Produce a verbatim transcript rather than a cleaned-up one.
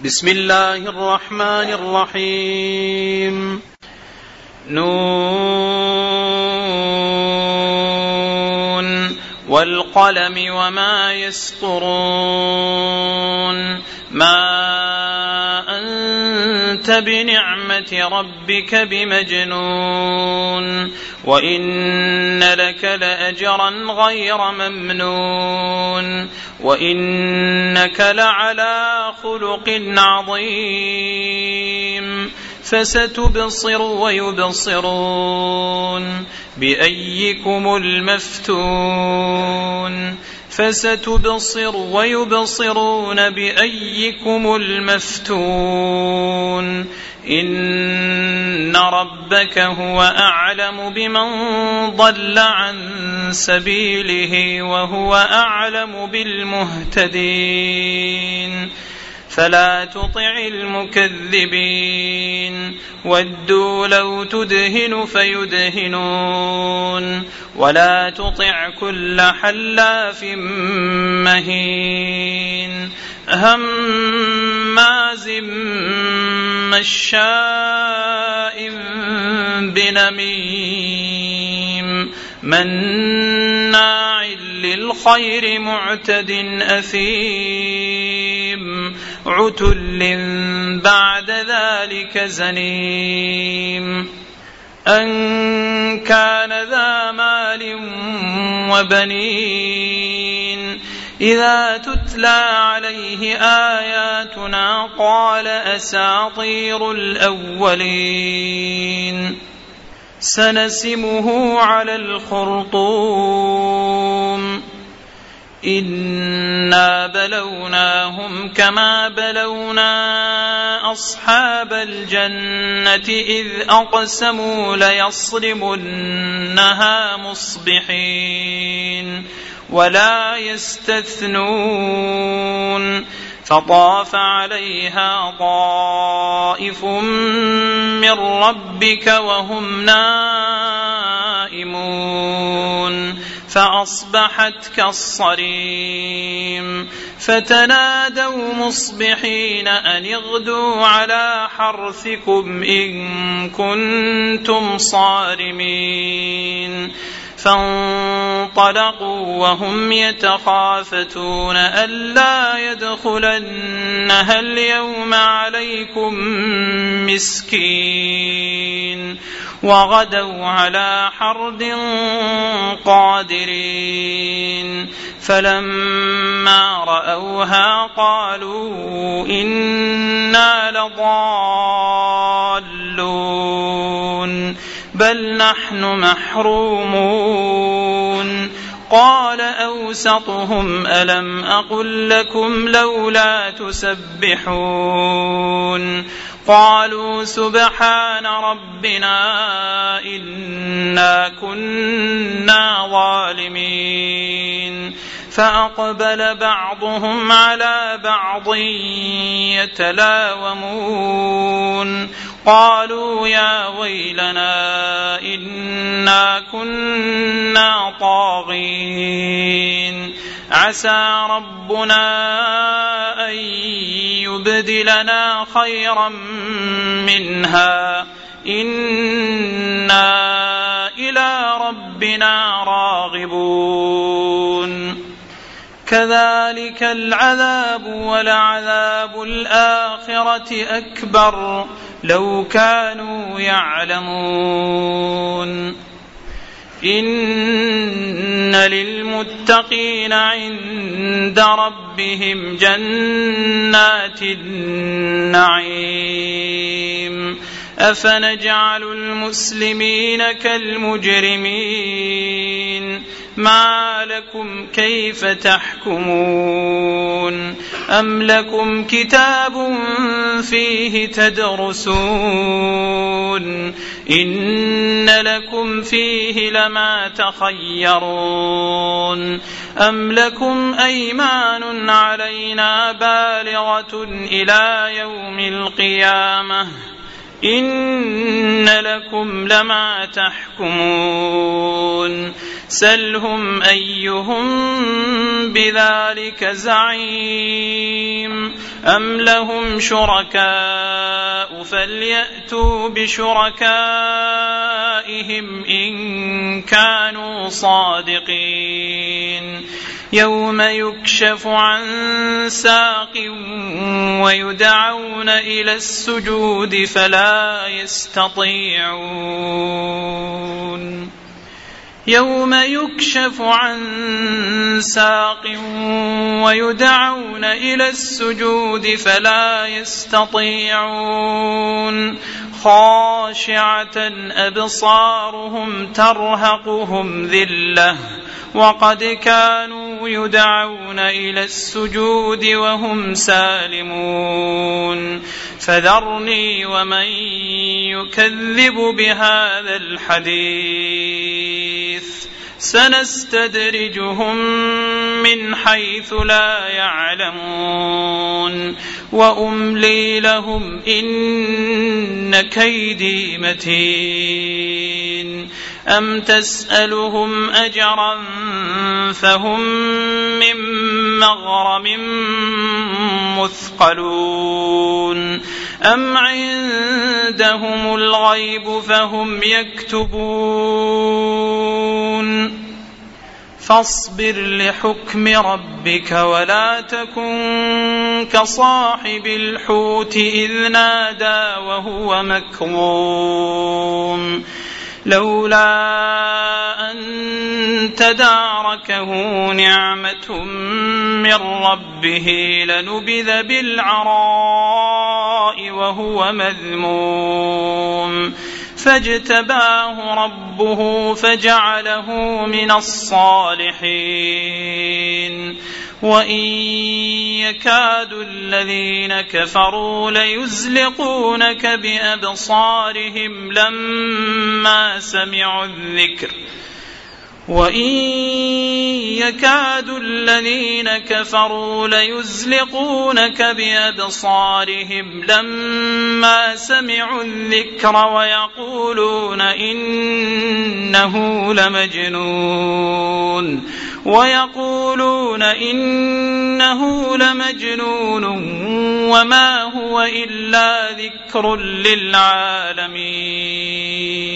بسم الله الرحمن الرحيم. نون والقلم وما يسطرون ما أنت بنعمة ربك بمجنون وإن لك لأجرا غير ممنون وإنك لعلى خلق عظيم فستبصر ويبصرون بأيكم المفتون فستبصر ويبصرون بأيكم المفتون إن ربك هو أعلم بمن ضل عن سبيله وهو أعلم بالمهتدين فلا تطع المكذبين ودوا لو تدهن فيدهنون ولا تطع كل حلاف مهين هماز مشاء بنميم مناع للخير معتد أثيم عتل بعد ذلك زنيم أن كان ذا مال وبنين إذا تتلى عليه آياتنا قال أساطير الأولين سنسمه على الخرطوم إنا بلوناهم كما بلونا أصحاب الجنة إذ أقسموا ليصرمنها مصبحين ولا يستثنون فطاف عليها طائف من ربك وهم نائمون فأصبحت كالصريم فتنادوا مصبحين أن اغدوا على حرثكم إن كنتم صارمين فانطلقوا وهم يتخافتون ألا يدخلنها اليوم عليكم مسكين وغدوا على حرد قادرين فلما رأوها قالوا إنا لضالون بل نحن محرومون قال أوسطهم ألم أقل لكم لولا تسبحون قالوا سبحان ربنا إنا كنا ظالمين فأقبل بعضهم على بعض يتلاومون قالوا يا ويلنا إنا كنا طاغين عسى ربنا أن يبدلنا خيرا منها إنا إلى ربنا راغبون كذلك العذاب ولعذاب الآخرة أكبر لو كانوا يعلمون إن للمتقين عند ربهم جنات النعيم أفنجعل المسلمين كالمجرمين ما لكم كيف تحكمون أم لكم كتاب فيه تدرسون إن لكم فيه لما تخيرون أم لكم أيمان علينا بالغة إلى يوم القيامة إن لكم لما تحكمون سلهم أيهم بذلك زعيم أم لهم شركاء فليأتوا بشركائهم إن كانوا صادقين يوم يكشف عن ساق ويدعون إلى السجود فلا يستطيعون يوم يكشف عن ساق ويدعون إلى السجود فلا يستطيعون خاشعة أبصارهم ترهقهم ذلة وقد كانوا يدعون إلى السجود وهم سالمون فذرني ومن يكذب بهذا الحديث سنستدرجهم من حيث لا يعلمون وأملي لهم إن كيدي متين أم تسألهم أجرا فهم من مغرم مثقلون أم عندهم الغيب فهم يكتبون فاصبر لحكم ربك ولا تكن كصاحب الحوت إذ نادى وهو مكظوم لولا أن تداركه نعمة من ربه لنبذ بالعراء وهو مذموم فاجتباه ربه فجعله من الصالحين وإن يكاد الذين كفروا ليزلقونك بأبصارهم لما سمعوا الذكر وإن يكاد الذين كفروا ليزلقونك بأبصارهم لما سمعوا الذكر ويقولون إنه لمجنون ويقولون إنه لمجنون وما هو إلا ذكر للعالمين